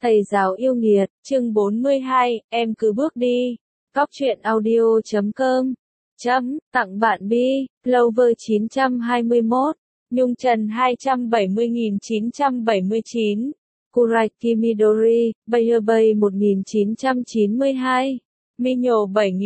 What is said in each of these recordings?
Thầy giáo yêu nghiệt, chương 42, em cứ bước đi. Góc truyện audio.com tặng bạn Bi, Clover 921, Nhung Trần 270.979, Kuraki Midori, Bayabay 1992, Minho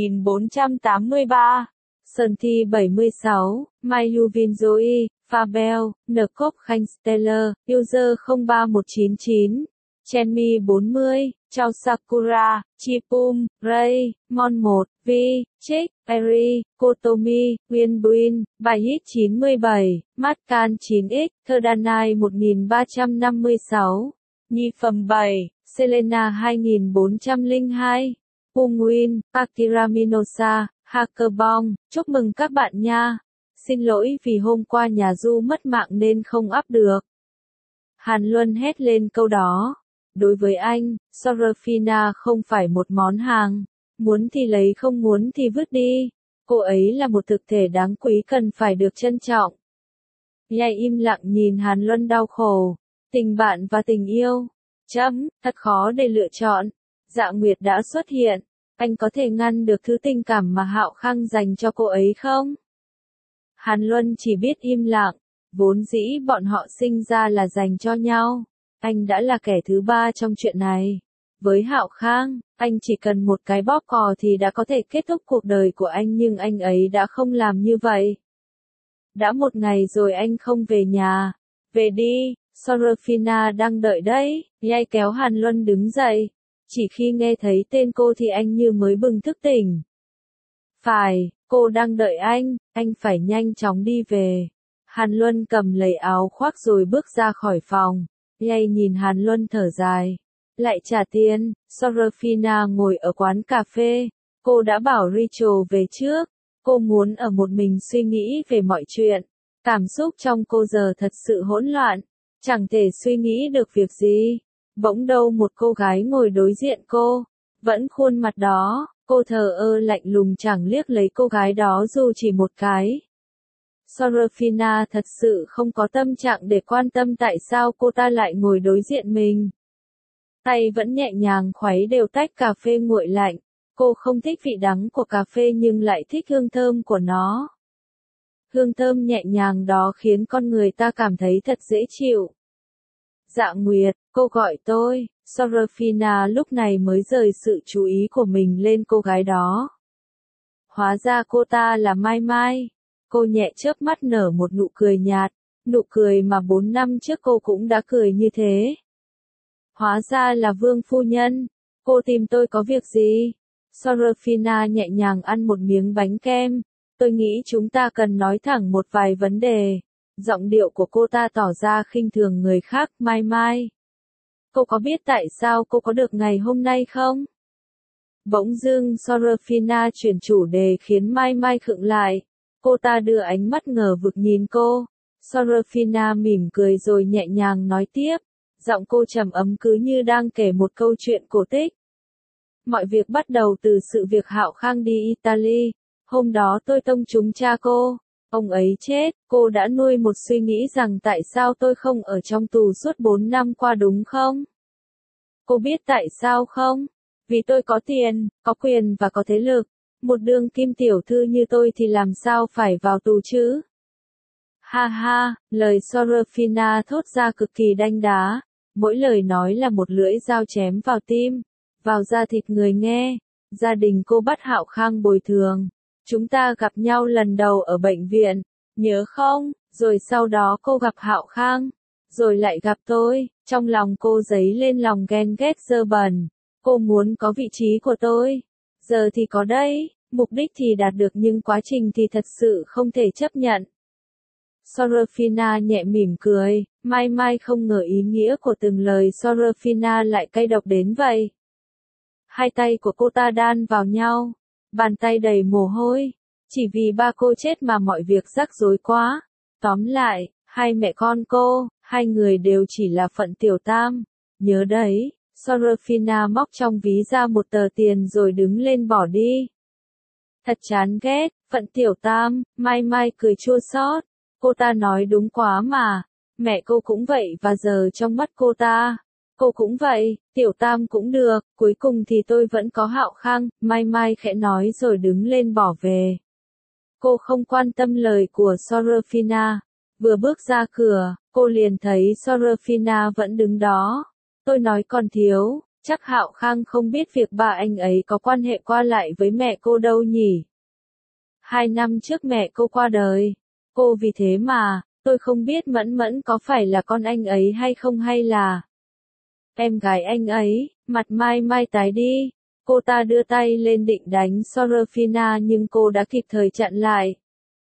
7483, Sơn Thi 76, Mayuvin Zoe, Fabel, Ncop Khanh Stellar, User 03199. Chenmi 40, Chao Sakura, Chipum, Ray, Mon 1, Vi, Chick, Perry, Kotomi, Winbuin, Bayhit 97, Matkan 9X, Thurdanai 1356, Nhi Phẩm 7, Selena 2402, Pungwin, Akira Minosa, Hackerbong, chúc mừng các bạn nha. Xin lỗi vì hôm qua nhà Du mất mạng nên không up được. Hàn Luân hét lên câu đó. Đối với anh, Sorafina không phải một món hàng. Muốn thì lấy, không muốn thì vứt đi. Cô ấy là một thực thể đáng quý cần phải được trân trọng. Nhai im lặng nhìn Hàn Luân đau khổ. Tình bạn và tình yêu. Thật khó để lựa chọn. Dạ Nguyệt đã xuất hiện. Anh có thể ngăn được thứ tình cảm mà Hạo Khang dành cho cô ấy không? Hàn Luân chỉ biết im lặng. Vốn dĩ bọn họ sinh ra là dành cho nhau. Anh đã là kẻ thứ ba trong chuyện này. Với Hạo Khang, anh chỉ cần một cái bóp cò thì đã có thể kết thúc cuộc đời của anh, nhưng anh ấy đã không làm như vậy. Đã một ngày rồi anh không về nhà. Về đi, Sorafina đang đợi đấy. Nhai kéo Hàn Luân đứng dậy. Chỉ khi nghe thấy tên cô thì anh như mới bừng thức tỉnh. Phải, cô đang đợi anh phải nhanh chóng đi về. Hàn Luân cầm lấy áo khoác rồi bước ra khỏi phòng. Nhai nhìn Hàn Luân thở dài. Lại trả tiền. Sorafina ngồi ở quán cà phê. Cô đã bảo Rachel về trước. Cô muốn ở một mình suy nghĩ về mọi chuyện. Cảm xúc trong cô giờ thật sự hỗn loạn. Chẳng thể suy nghĩ được việc gì. Bỗng đâu một cô gái ngồi đối diện cô. Vẫn khuôn mặt đó. Cô thờ ơ lạnh lùng chẳng liếc lấy cô gái đó dù chỉ một cái. Sorafina thật sự không có tâm trạng để quan tâm tại sao cô ta lại ngồi đối diện mình. Tay vẫn nhẹ nhàng khuấy đều tách cà phê nguội lạnh. Cô không thích vị đắng của cà phê nhưng lại thích hương thơm của nó. Hương thơm nhẹ nhàng đó khiến con người ta cảm thấy thật dễ chịu. Dạ Nguyệt, cô gọi tôi. Sorafina lúc này mới rời sự chú ý của mình lên cô gái đó. Hóa ra cô ta là Mai Mai. Cô nhẹ chớp mắt nở một nụ cười nhạt, nụ cười mà 4 năm trước cô cũng đã cười như thế. Hóa ra là Vương phu nhân, cô tìm tôi có việc gì? Sorafina nhẹ nhàng ăn một miếng bánh kem. Tôi nghĩ chúng ta cần nói thẳng một vài vấn đề. Giọng điệu của cô ta tỏ ra khinh thường người khác. Mai Mai, cô có biết tại sao cô có được ngày hôm nay không? Bỗng dưng Sorafina chuyển chủ đề khiến Mai Mai khựng lại. Cô ta đưa ánh mắt ngờ vực nhìn cô. Sorafina mỉm cười rồi nhẹ nhàng nói tiếp. Giọng cô trầm ấm cứ như đang kể một câu chuyện cổ tích. Mọi việc bắt đầu từ sự việc Hạo Khang đi Italy. Hôm đó tôi tông trúng cha cô. Ông ấy chết. Cô đã nuôi một suy nghĩ rằng tại sao tôi không ở trong tù suốt 4 năm qua đúng không? Cô biết tại sao không? Vì tôi có tiền, có quyền và có thế lực. Một đương kim tiểu thư như tôi thì làm sao phải vào tù chứ? Ha ha, lời Sorafina thốt ra cực kỳ đanh đá. Mỗi lời nói là một lưỡi dao chém vào tim, vào da thịt người nghe. Gia đình cô bắt Hạo Khang bồi thường. Chúng ta gặp nhau lần đầu ở bệnh viện, nhớ không? Rồi sau đó cô gặp Hạo Khang, rồi lại gặp tôi. Trong lòng cô dấy lên lòng ghen ghét dơ bẩn. Cô muốn có vị trí của tôi. Giờ thì có đấy. Mục đích thì đạt được nhưng quá trình thì thật sự không thể chấp nhận. Sorafina nhẹ mỉm cười. Mai Mai không ngờ ý nghĩa của từng lời Sorafina lại cay độc đến vậy. Hai tay của cô ta đan vào nhau. Bàn tay đầy mồ hôi. Chỉ vì ba cô chết mà mọi việc rắc rối quá. Tóm lại, hai mẹ con cô, hai người đều chỉ là phận tiểu tam. Nhớ đấy. Sorafina móc trong ví ra một tờ tiền rồi đứng lên bỏ đi. Thật chán ghét, phận tiểu tam. Mai Mai cười chua xót. Cô ta nói đúng quá mà. Mẹ cô cũng vậy và giờ trong mắt cô ta, Cô cũng vậy, Tiểu Tam cũng được, cuối cùng thì tôi vẫn có Hạo Khang, Mai Mai khẽ nói rồi đứng lên bỏ về. Cô không quan tâm lời của Sorafina. Vừa bước ra cửa, cô liền thấy Sorafina vẫn đứng đó. Tôi nói còn thiếu, chắc Hạo Khang không biết việc ba anh ấy có quan hệ qua lại với mẹ cô đâu nhỉ. 2 năm trước mẹ cô qua đời. Cô vì thế mà, tôi không biết Mẫn Mẫn có phải là con anh ấy hay không hay là em gái anh ấy. Mặt Mai Mai tái đi. Cô ta đưa tay lên định đánh Sorafina nhưng cô đã kịp thời chặn lại.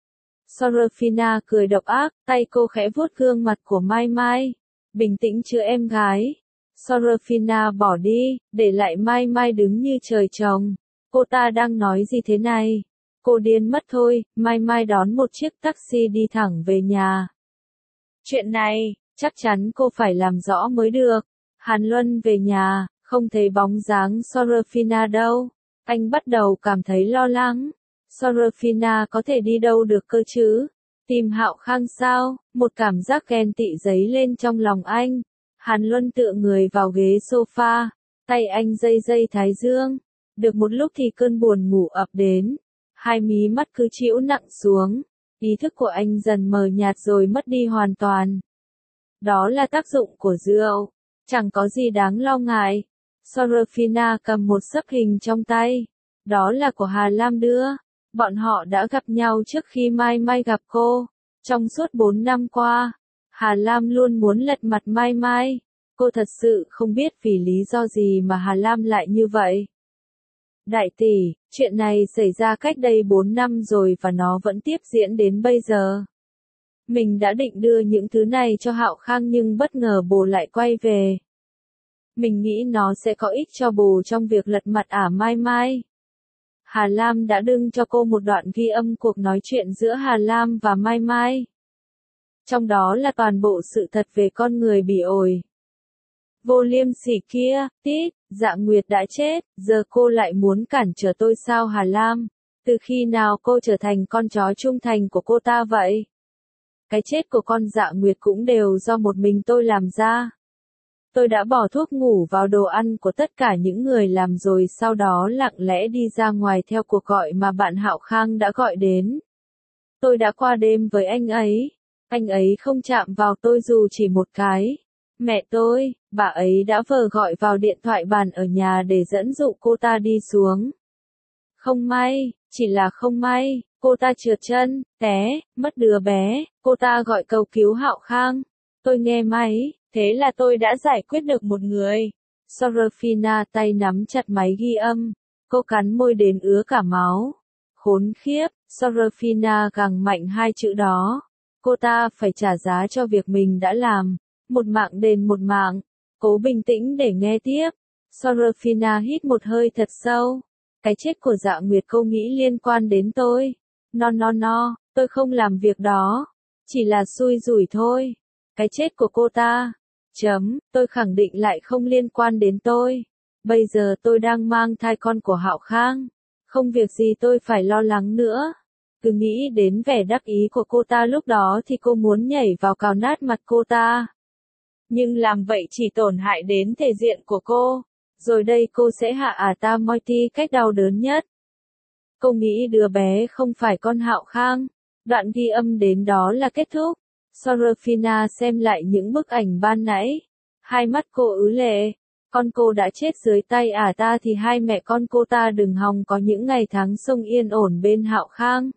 Sorafina cười độc ác, tay cô khẽ vuốt gương mặt của Mai Mai. Bình tĩnh chưa em gái. Sorafina bỏ đi, để lại Mai Mai đứng như trời trồng. Cô ta đang nói gì thế này? Cô điên mất thôi. Mai Mai đón một chiếc taxi đi thẳng về nhà. Chuyện này, chắc chắn cô phải làm rõ mới được. Hàn Luân về nhà, không thấy bóng dáng Sorafina đâu. Anh bắt đầu cảm thấy lo lắng. Sorafina có thể đi đâu được cơ chứ? Tìm Hạo Khang sao? Một cảm giác ghen tị dấy lên trong lòng anh. Hàn Luân tựa người vào ghế sofa, tay anh dây thái dương. Được một lúc thì cơn buồn ngủ ập đến. Hai mí mắt cứ chĩu nặng xuống. Ý thức của anh dần mờ nhạt rồi mất đi hoàn toàn. Đó là tác dụng của rượu. Chẳng có gì đáng lo ngại. Sorafina cầm một sấp hình trong tay. Đó là của Hà Lam đưa. Bọn họ đã gặp nhau trước khi Mai Mai gặp cô. Trong suốt 4 năm qua, Hà Lam luôn muốn lật mặt Mai Mai. Cô thật sự không biết vì lý do gì mà Hà Lam lại như vậy. Đại tỷ, chuyện này xảy ra cách đây 4 năm rồi và nó vẫn tiếp diễn đến bây giờ. Mình đã định đưa những thứ này cho Hạo Khang nhưng bất ngờ bồ lại quay về. Mình nghĩ nó sẽ có ích cho bồ trong việc lật mặt Mai Mai. Hà Lam đã đăng cho cô một đoạn ghi âm cuộc nói chuyện giữa Hà Lam và Mai Mai. Trong đó là toàn bộ sự thật về con người bị ổi. Vô liêm sỉ kia, tít, Dạ Nguyệt đã chết, giờ cô lại muốn cản trở tôi sao Hà Lam? Từ khi nào cô trở thành con chó trung thành của cô ta vậy? Cái chết của con Dạ Nguyệt cũng đều do một mình tôi làm ra. Tôi đã bỏ thuốc ngủ vào đồ ăn của tất cả những người làm rồi sau đó lặng lẽ đi ra ngoài theo cuộc gọi mà bạn Hạo Khang đã gọi đến. Tôi đã qua đêm với anh ấy. Anh ấy không chạm vào tôi dù chỉ một cái. Mẹ tôi, bà ấy đã vờ gọi vào điện thoại bàn ở nhà để dẫn dụ cô ta đi xuống. Không may, chỉ là không may, cô ta trượt chân, té, mất đứa bé, cô ta gọi cầu cứu Hạo Khang. Tôi nghe máy, thế là tôi đã giải quyết được một người. Sorafina tay nắm chặt máy ghi âm, cô cắn môi đến ứa cả máu. Khốn khiếp, Sorafina gằn mạnh hai chữ đó. Cô ta phải trả giá cho việc mình đã làm. Một mạng đền một mạng. Cố bình tĩnh để nghe tiếp. Sorafina hít một hơi thật sâu. Cái chết của Dạ Nguyệt cô nghĩ liên quan đến tôi. No, tôi không làm việc đó. Chỉ là xui rủi thôi. Cái chết của cô ta. Tôi khẳng định lại không liên quan đến tôi. Bây giờ tôi đang mang thai con của Hạo Khang. Không việc gì tôi phải lo lắng nữa. Cứ nghĩ đến vẻ đắc ý của cô ta lúc đó thì cô muốn nhảy vào cào nát mặt cô ta. Nhưng làm vậy chỉ tổn hại đến thể diện của cô. Rồi đây cô sẽ hạ ta Moiti cách đau đớn nhất. Cô nghĩ đứa bé không phải con Hạo Khang. Đoạn ghi âm đến đó là kết thúc. Sorafina xem lại những bức ảnh ban nãy. Hai mắt cô ứ lệ. Con cô đã chết dưới tay ta thì hai mẹ con cô ta đừng hòng có những ngày tháng sống yên ổn bên Hạo Khang.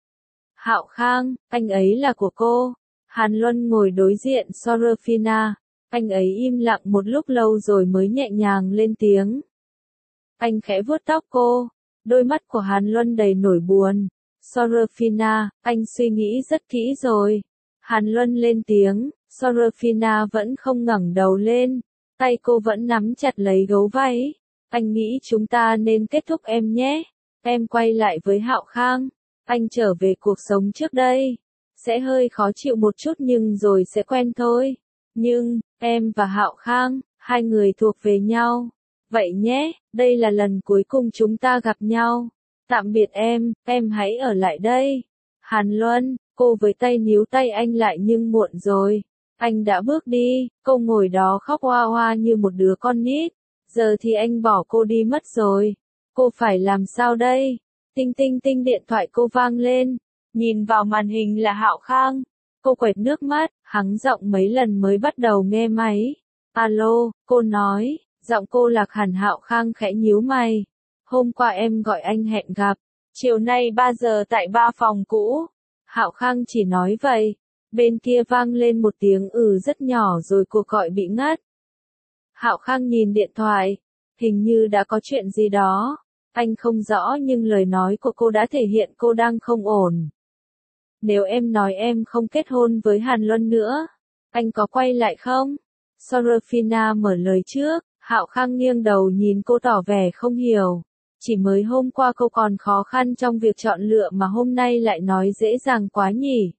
Hạo Khang, anh ấy là của cô. Hàn Luân ngồi đối diện Sorafina. Anh ấy im lặng một lúc lâu rồi mới nhẹ nhàng lên tiếng. Anh khẽ vuốt tóc cô. Đôi mắt của Hàn Luân đầy nỗi buồn. Sorafina, anh suy nghĩ rất kỹ rồi. Hàn Luân lên tiếng. Sorafina vẫn không ngẩng đầu lên. Tay cô vẫn nắm chặt lấy gấu váy. Anh nghĩ chúng ta nên kết thúc em nhé. Em quay lại với Hạo Khang. Anh trở về cuộc sống trước đây. Sẽ hơi khó chịu một chút nhưng rồi sẽ quen thôi. Nhưng, em và Hạo Khang, hai người thuộc về nhau. Vậy nhé, đây là lần cuối cùng chúng ta gặp nhau. Tạm biệt em hãy ở lại đây. Hàn Luân, cô với tay níu tay anh lại nhưng muộn rồi. Anh đã bước đi, cô ngồi đó khóc oa oa như một đứa con nít. Giờ thì anh bỏ cô đi mất rồi. Cô phải làm sao đây? Tinh tinh tinh điện thoại cô vang lên. Nhìn vào màn hình là Hạo Khang. Cô quệt nước mắt, hắng giọng mấy lần mới bắt đầu nghe máy. Alo, cô nói, giọng cô lạc hẳn. Hạo Khang khẽ nhíu mày. Hôm qua em gọi anh hẹn gặp. Chiều nay 3 giờ tại ba phòng cũ. Hạo Khang chỉ nói vậy. Bên kia vang lên một tiếng rất nhỏ rồi cuộc gọi bị ngắt. Hạo Khang nhìn điện thoại. Hình như đã có chuyện gì đó. Anh không rõ nhưng lời nói của cô đã thể hiện cô đang không ổn. Nếu em nói em không kết hôn với Hàn Luân nữa, anh có quay lại không? Sorafina mở lời trước. Hạo Khang nghiêng đầu nhìn cô tỏ vẻ không hiểu. Chỉ mới hôm qua cô còn khó khăn trong việc chọn lựa mà hôm nay lại nói dễ dàng quá nhỉ?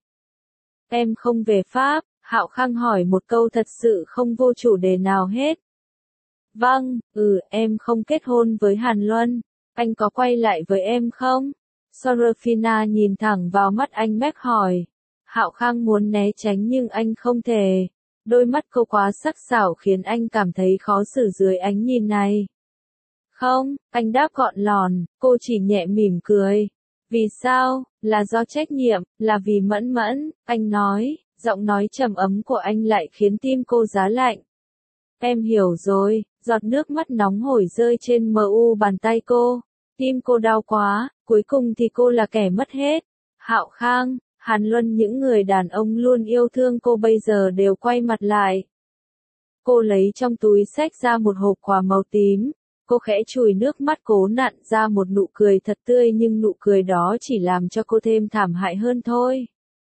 Em không về Pháp, Hạo Khang hỏi một câu thật sự không vô chủ đề nào hết. Vâng, em không kết hôn với Hàn Luân. Anh có quay lại với em không? Sorafina nhìn thẳng vào mắt anh mép hỏi. Hạo Khang muốn né tránh nhưng anh không thể. Đôi mắt cô quá sắc sảo khiến anh cảm thấy khó xử dưới ánh nhìn này. Không, anh đáp gọn lòn, cô chỉ nhẹ mỉm cười. Vì sao? Là do trách nhiệm, là vì Mẫn Mẫn, anh nói, giọng nói trầm ấm của anh lại khiến tim cô giá lạnh. Em hiểu rồi, giọt nước mắt nóng hổi rơi trên bàn tay cô. Tim cô đau quá, cuối cùng thì cô là kẻ mất hết. Hạo Khang, Hàn Luân, những người đàn ông luôn yêu thương cô bây giờ đều quay mặt lại. Cô lấy trong túi xách ra một hộp quà màu tím. Cô khẽ chùi nước mắt cố nặn ra một nụ cười thật tươi nhưng nụ cười đó chỉ làm cho cô thêm thảm hại hơn thôi.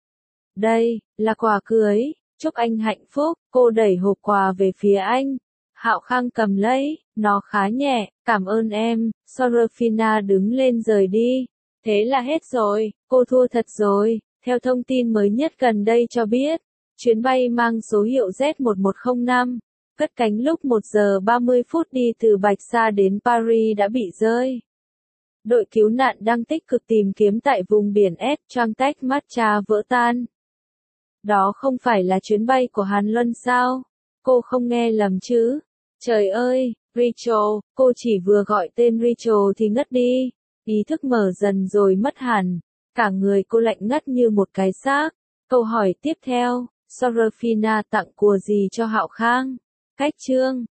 Đây, là quà cưới, chúc anh hạnh phúc. Cô đẩy hộp quà về phía anh. Hạo Khang cầm lấy, nó khá nhẹ, cảm ơn em. Sorafina đứng lên rời đi. Thế là hết rồi, cô thua thật rồi. Theo thông tin mới nhất gần đây cho biết, chuyến bay mang số hiệu Z1105, cất cánh lúc 1 giờ 30 phút đi từ Bạch Sa đến Paris đã bị rơi. Đội cứu nạn đang tích cực tìm kiếm tại vùng biển Estrangex Matcha vỡ tan. Đó không phải là chuyến bay của Hàn Luân sao? Cô không nghe lầm chứ? Trời ơi, Rachel, cô chỉ vừa gọi tên Rachel thì ngất đi. Ý thức mở dần rồi mất hẳn. Cả người cô lạnh ngắt như một cái xác. Câu hỏi tiếp theo, Sorafina tặng quà gì cho Hạo Khang? Cách chương